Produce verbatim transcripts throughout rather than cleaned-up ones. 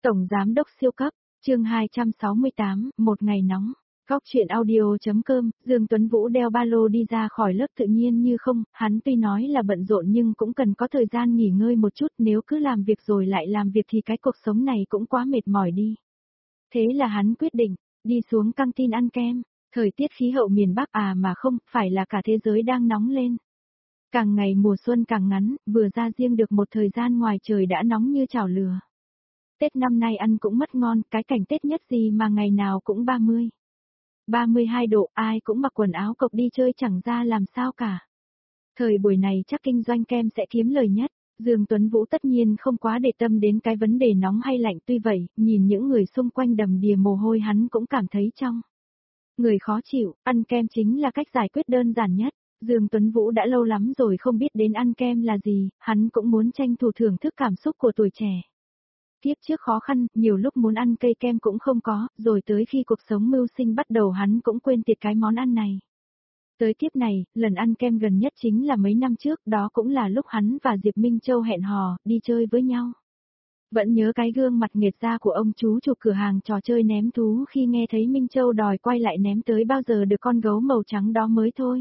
Tổng Giám đốc siêu cấp, chương hai trăm sáu mươi tám, một ngày nóng. Góc chuyện audio.com, Dương Tuấn Vũ đeo ba lô đi ra khỏi lớp tự nhiên như không, hắn tuy nói là bận rộn nhưng cũng cần có thời gian nghỉ ngơi một chút, nếu cứ làm việc rồi lại làm việc thì cái cuộc sống này cũng quá mệt mỏi đi. Thế là hắn quyết định, đi xuống căng tin ăn kem, thời tiết khí hậu miền Bắc à mà không, phải là cả thế giới đang nóng lên. Càng ngày mùa xuân càng ngắn, vừa ra riêng được một thời gian ngoài trời đã nóng như chảo lửa. Tết năm nay ăn cũng mất ngon, cái cảnh Tết nhất gì mà ngày nào cũng ba mươi. ba mươi hai độ, ai cũng mặc quần áo cộc đi chơi chẳng ra làm sao cả. Thời buổi này chắc kinh doanh kem sẽ kiếm lời nhất, Dương Tuấn Vũ tất nhiên không quá để tâm đến cái vấn đề nóng hay lạnh, tuy vậy, nhìn những người xung quanh đầm đìa mồ hôi hắn cũng cảm thấy trong người khó chịu, ăn kem chính là cách giải quyết đơn giản nhất. Dương Tuấn Vũ đã lâu lắm rồi không biết đến ăn kem là gì, hắn cũng muốn tranh thủ thưởng thức cảm xúc của tuổi trẻ. Tiếp trước khó khăn, nhiều lúc muốn ăn cây kem cũng không có, rồi tới khi cuộc sống mưu sinh bắt đầu hắn cũng quên tiệt cái món ăn này. Tới kiếp này, lần ăn kem gần nhất chính là mấy năm trước, đó cũng là lúc hắn và Diệp Minh Châu hẹn hò, đi chơi với nhau. Vẫn nhớ cái gương mặt nghệt ra của ông chú chủ cửa hàng trò chơi ném thú khi nghe thấy Minh Châu đòi quay lại ném tới bao giờ được con gấu màu trắng đó mới thôi.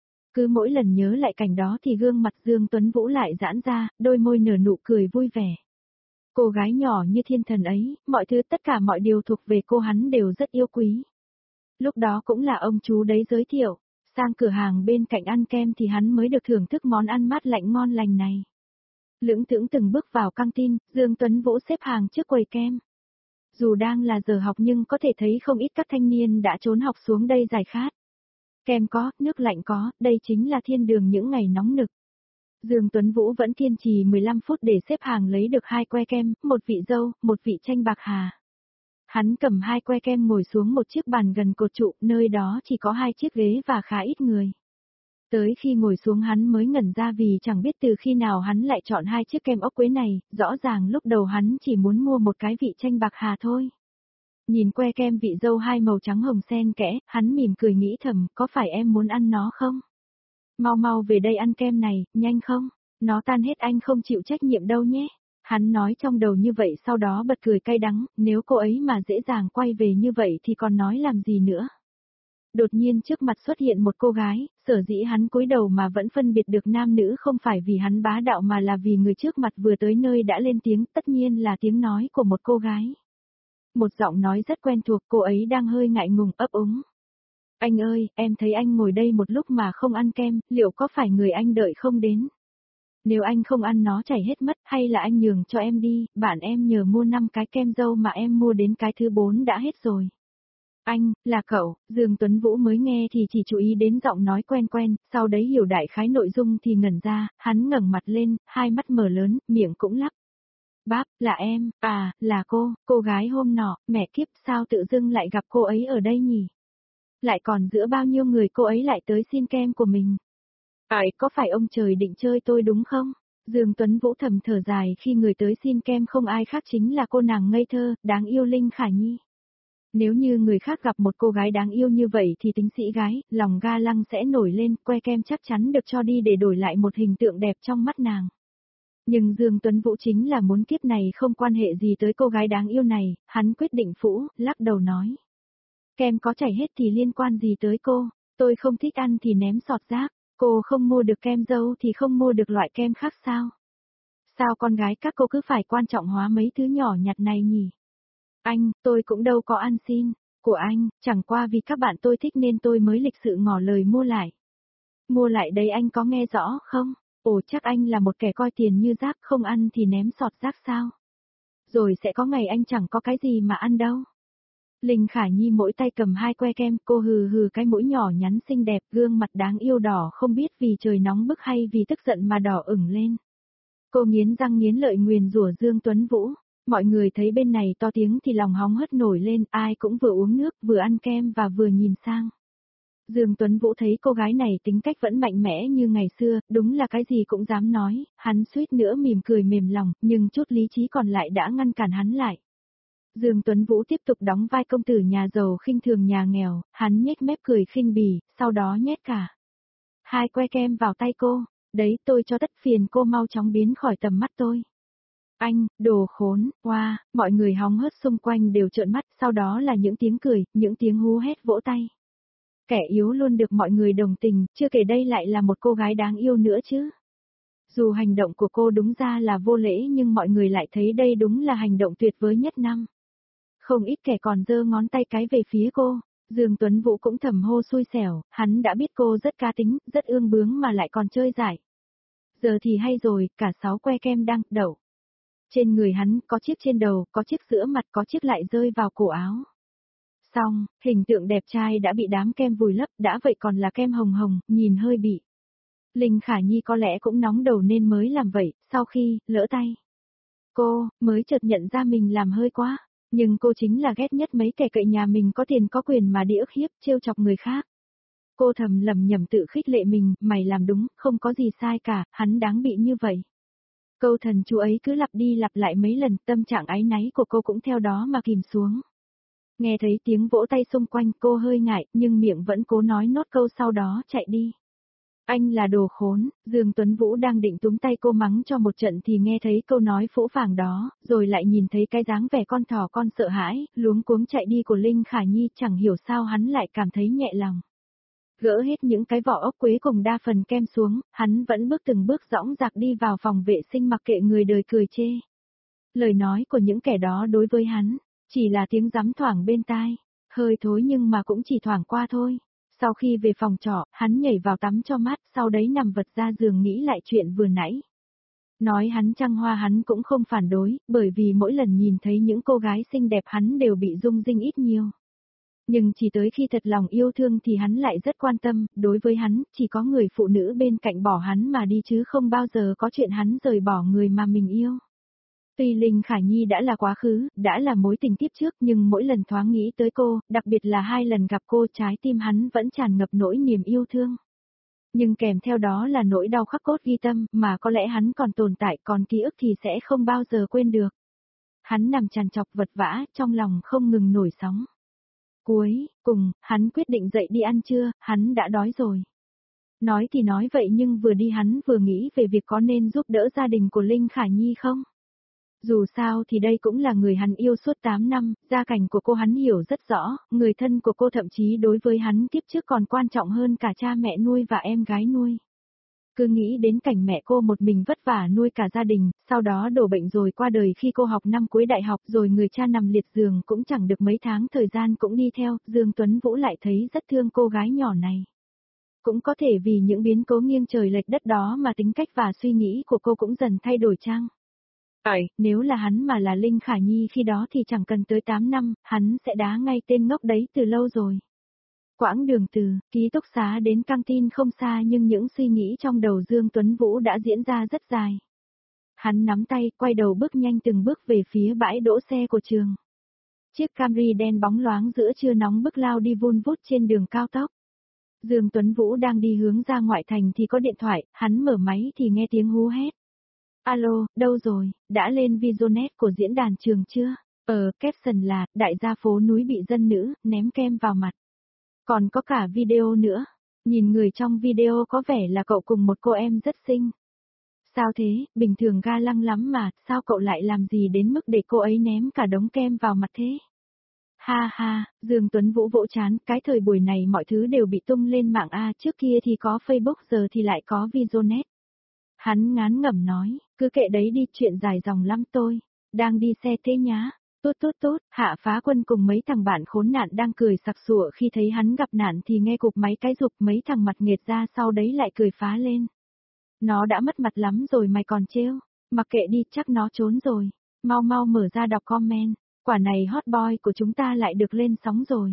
Cứ mỗi lần nhớ lại cảnh đó thì gương mặt Dương Tuấn Vũ lại giãn ra, đôi môi nở nụ cười vui vẻ. Cô gái nhỏ như thiên thần ấy, mọi thứ tất cả mọi điều thuộc về cô hắn đều rất yêu quý. Lúc đó cũng là ông chú đấy giới thiệu, sang cửa hàng bên cạnh ăn kem thì hắn mới được thưởng thức món ăn mát lạnh ngon lành này. Lững thững từng bước vào căng tin, Dương Tuấn Vũ xếp hàng trước quầy kem. Dù đang là giờ học nhưng có thể thấy không ít các thanh niên đã trốn học xuống đây giải khát. Kem có, nước lạnh có, đây chính là thiên đường những ngày nóng nực. Dương Tuấn Vũ vẫn kiên trì mười lăm phút để xếp hàng lấy được hai que kem, một vị dâu, một vị chanh bạc hà. Hắn cầm hai que kem ngồi xuống một chiếc bàn gần cột trụ, nơi đó chỉ có hai chiếc ghế và khá ít người. Tới khi ngồi xuống hắn mới ngẩn ra vì chẳng biết từ khi nào hắn lại chọn hai chiếc kem ốc quế này, rõ ràng lúc đầu hắn chỉ muốn mua một cái vị chanh bạc hà thôi. Nhìn que kem vị dâu hai màu trắng hồng xen kẽ, hắn mỉm cười nghĩ thầm, có phải em muốn ăn nó không? Mau mau về đây ăn kem này, nhanh không? Nó tan hết anh không chịu trách nhiệm đâu nhé. Hắn nói trong đầu như vậy sau đó bật cười cay đắng, nếu cô ấy mà dễ dàng quay về như vậy thì còn nói làm gì nữa. Đột nhiên trước mặt xuất hiện một cô gái, sở dĩ hắn cúi đầu mà vẫn phân biệt được nam nữ không phải vì hắn bá đạo mà là vì người trước mặt vừa tới nơi đã lên tiếng, tất nhiên là tiếng nói của một cô gái. Một giọng nói rất quen thuộc, cô ấy đang hơi ngại ngùng ấp úng. Anh ơi, em thấy anh ngồi đây một lúc mà không ăn kem, liệu có phải người anh đợi không đến? Nếu anh không ăn nó chảy hết mất hay là anh nhường cho em đi, bạn em nhờ mua năm cái kem dâu mà em mua đến cái thứ bốn đã hết rồi. Anh, là cậu, Dương Tuấn Vũ mới nghe thì chỉ chú ý đến giọng nói quen quen, sau đấy hiểu đại khái nội dung thì ngẩn ra, hắn ngẩng mặt lên, hai mắt mở lớn, miệng cũng lắp. Bác, là em, à, là cô, cô gái hôm nọ, mẹ kiếp sao tự dưng lại gặp cô ấy ở đây nhỉ? Lại còn giữa bao nhiêu người cô ấy lại tới xin kem của mình. Ấy, có phải ông trời định chơi tôi đúng không? Dương Tuấn Vũ thầm thở dài khi người tới xin kem không ai khác chính là cô nàng ngây thơ, đáng yêu Linh Khả Nhi. Nếu như người khác gặp một cô gái đáng yêu như vậy thì tính sĩ gái, lòng ga lăng sẽ nổi lên, que kem chắc chắn được cho đi để đổi lại một hình tượng đẹp trong mắt nàng. Nhưng Dương Tuấn Vũ chính là muốn kiếp này không quan hệ gì tới cô gái đáng yêu này, hắn quyết định phũ, lắc đầu nói. Kem có chảy hết thì liên quan gì tới cô, tôi không thích ăn thì ném sọt rác, cô không mua được kem dâu thì không mua được loại kem khác sao? Sao con gái các cô cứ phải quan trọng hóa mấy thứ nhỏ nhặt này nhỉ? Anh, tôi cũng đâu có ăn xin, của anh, chẳng qua vì các bạn tôi thích nên tôi mới lịch sự ngỏ lời mua lại. Mua lại đấy anh có nghe rõ không? Ồ chắc anh là một kẻ coi tiền như rác, không ăn thì ném sọt rác sao? Rồi sẽ có ngày anh chẳng có cái gì mà ăn đâu. Linh Khả Nhi mỗi tay cầm hai que kem, cô hừ hừ cái mũi nhỏ nhắn xinh đẹp, gương mặt đáng yêu đỏ không biết vì trời nóng bức hay vì tức giận mà đỏ ửng lên. Cô nghiến răng nghiến lợi nguyền rủa Dương Tuấn Vũ, mọi người thấy bên này to tiếng thì lòng hóng hớt nổi lên, ai cũng vừa uống nước, vừa ăn kem và vừa nhìn sang. Dương Tuấn Vũ thấy cô gái này tính cách vẫn mạnh mẽ như ngày xưa, đúng là cái gì cũng dám nói, hắn suýt nữa mỉm cười mềm lòng, nhưng chút lý trí còn lại đã ngăn cản hắn lại. Dương Tuấn Vũ tiếp tục đóng vai công tử nhà giàu khinh thường nhà nghèo, hắn nhếch mép cười khinh bỉ, sau đó nhét cả hai que kem vào tay cô, đấy tôi cho tất phiền cô mau chóng biến khỏi tầm mắt tôi. Anh, đồ khốn, wow, mọi người hóng hớt xung quanh đều trợn mắt, sau đó là những tiếng cười, những tiếng hú hét vỗ tay. Kẻ yếu luôn được mọi người đồng tình, chưa kể đây lại là một cô gái đáng yêu nữa chứ. Dù hành động của cô đúng ra là vô lễ nhưng mọi người lại thấy đây đúng là hành động tuyệt vời nhất năm. Không ít kẻ còn giơ ngón tay cái về phía cô. Dương Tuấn Vũ cũng thầm hô xui xẻo, hắn đã biết cô rất cá tính, rất ương bướng mà lại còn chơi giải. Giờ thì hay rồi, cả sáu que kem đang đậu. Trên người hắn có chiếc trên đầu, có chiếc giữa mặt, có chiếc lại rơi vào cổ áo. Xong, hình tượng đẹp trai đã bị đám kem vùi lấp, đã vậy còn là kem hồng hồng, nhìn hơi bị. Linh Khả Nhi có lẽ cũng nóng đầu nên mới làm vậy, sau khi, lỡ tay. Cô, mới chợt nhận ra mình làm hơi quá, nhưng cô chính là ghét nhất mấy kẻ cậy nhà mình có tiền có quyền mà đi ức hiếp, trêu chọc người khác. Cô thầm lầm nhầm tự khích lệ mình, mày làm đúng, không có gì sai cả, hắn đáng bị như vậy. Câu thần chú ấy cứ lặp đi lặp lại mấy lần, tâm trạng áy náy của cô cũng theo đó mà kìm xuống. Nghe thấy tiếng vỗ tay xung quanh cô hơi ngại, nhưng miệng vẫn cố nói nốt câu sau đó chạy đi. Anh là đồ khốn, Dương Tuấn Vũ đang định túm tay cô mắng cho một trận thì nghe thấy câu nói phũ phàng đó, rồi lại nhìn thấy cái dáng vẻ con thỏ con sợ hãi, luống cuống chạy đi của Linh Khả Nhi, chẳng hiểu sao hắn lại cảm thấy nhẹ lòng. Gỡ hết những cái vỏ ốc quế cùng đa phần kem xuống, hắn vẫn bước từng bước dõng dạc đi vào phòng vệ sinh mặc kệ người đời cười chê. Lời nói của những kẻ đó đối với hắn, chỉ là tiếng rắm thoảng bên tai, hơi thối nhưng mà cũng chỉ thoảng qua thôi. Sau khi về phòng trọ, hắn nhảy vào tắm cho mát, sau đấy nằm vật ra giường nghĩ lại chuyện vừa nãy. Nói hắn trăng hoa hắn cũng không phản đối, bởi vì mỗi lần nhìn thấy những cô gái xinh đẹp hắn đều bị rung rinh ít nhiều. Nhưng chỉ tới khi thật lòng yêu thương thì hắn lại rất quan tâm, đối với hắn, chỉ có người phụ nữ bên cạnh bỏ hắn mà đi chứ không bao giờ có chuyện hắn rời bỏ người mà mình yêu. Tuy Linh Khả Nhi đã là quá khứ, đã là mối tình tiếp trước nhưng mỗi lần thoáng nghĩ tới cô, đặc biệt là hai lần gặp cô trái tim hắn vẫn tràn ngập nỗi niềm yêu thương. Nhưng kèm theo đó là nỗi đau khắc cốt ghi tâm mà có lẽ hắn còn tồn tại còn ký ức thì sẽ không bao giờ quên được. Hắn nằm trằn trọc vật vã, trong lòng không ngừng nổi sóng. Cuối, cùng, hắn quyết định dậy đi ăn trưa, hắn đã đói rồi. Nói thì nói vậy nhưng vừa đi hắn vừa nghĩ về việc có nên giúp đỡ gia đình của Linh Khả Nhi không? Dù sao thì đây cũng là người hắn yêu suốt tám năm, gia cảnh của cô hắn hiểu rất rõ, người thân của cô thậm chí đối với hắn kiếp trước còn quan trọng hơn cả cha mẹ nuôi và em gái nuôi. Cứ nghĩ đến cảnh mẹ cô một mình vất vả nuôi cả gia đình, sau đó đổ bệnh rồi qua đời khi cô học năm cuối đại học rồi người cha nằm liệt giường cũng chẳng được mấy tháng thời gian cũng đi theo, Dương Tuấn Vũ lại thấy rất thương cô gái nhỏ này. Cũng có thể vì những biến cố nghiêng trời lệch đất đó mà tính cách và suy nghĩ của cô cũng dần thay đổi chăng? Ây, nếu là hắn mà là Linh Khả Nhi khi đó thì chẳng cần tới tám năm, hắn sẽ đá ngay tên ngốc đấy từ lâu rồi. Quãng đường từ ký túc xá đến căng tin không xa nhưng những suy nghĩ trong đầu Dương Tuấn Vũ đã diễn ra rất dài. Hắn nắm tay, quay đầu bước nhanh từng bước về phía bãi đỗ xe của trường. Chiếc Camry đen bóng loáng giữa trưa nóng bức lao đi vun vút trên đường cao tốc. Dương Tuấn Vũ đang đi hướng ra ngoại thành thì có điện thoại, hắn mở máy thì nghe tiếng hú hét. Alo, đâu rồi, đã lên Visionet của diễn đàn trường chưa? Ờ, caption là, đại gia phố núi bị dân nữ, ném kem vào mặt. Còn có cả video nữa. Nhìn người trong video có vẻ là cậu cùng một cô em rất xinh. Sao thế, bình thường ga lăng lắm mà, sao cậu lại làm gì đến mức để cô ấy ném cả đống kem vào mặt thế? Ha ha, Dương Tuấn Vũ vỗ chán, cái thời buổi này mọi thứ đều bị tung lên mạng a, trước kia thì có Facebook giờ thì lại có Visionet. Hắn ngán ngẩm nói, cứ kệ đấy đi, chuyện dài dòng lắm tôi. Đang đi xe thế nhá. Tốt tốt tốt, Hạ Phá Quân cùng mấy thằng bạn khốn nạn đang cười sặc sụa khi thấy hắn gặp nạn thì nghe cục máy cái rụp mấy thằng mặt nghệt ra sau đấy lại cười phá lên. Nó đã mất mặt lắm rồi mày còn trêu, mặc kệ đi chắc nó trốn rồi. Mau mau mở ra đọc comment, quả này hot boy của chúng ta lại được lên sóng rồi.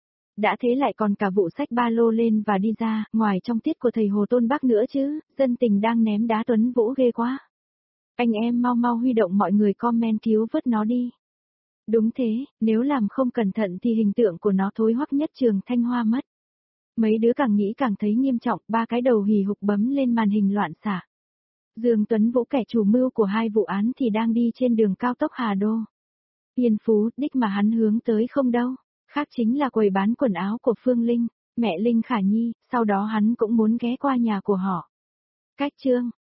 Đã thế lại còn cả vụ xách ba lô lên và đi ra, ngoài trong tiết của thầy Hồ Tôn Bác nữa chứ, dân tình đang ném đá Tuấn Vũ ghê quá. Anh em mau mau huy động mọi người comment cứu vớt nó đi. Đúng thế, nếu làm không cẩn thận thì hình tượng của nó thối hoắc nhất trường Thanh Hoa mất. Mấy đứa càng nghĩ càng thấy nghiêm trọng, ba cái đầu hì hục bấm lên màn hình loạn xạ. Dương Tuấn Vũ kẻ chủ mưu của hai vụ án thì đang đi trên đường cao tốc Hà Đô. Yên Phú, đích mà hắn hướng tới không đâu. Khác chính là quầy bán quần áo của Phương Linh, mẹ Linh Khả Nhi, sau đó hắn cũng muốn ghé qua nhà của họ. Cách chương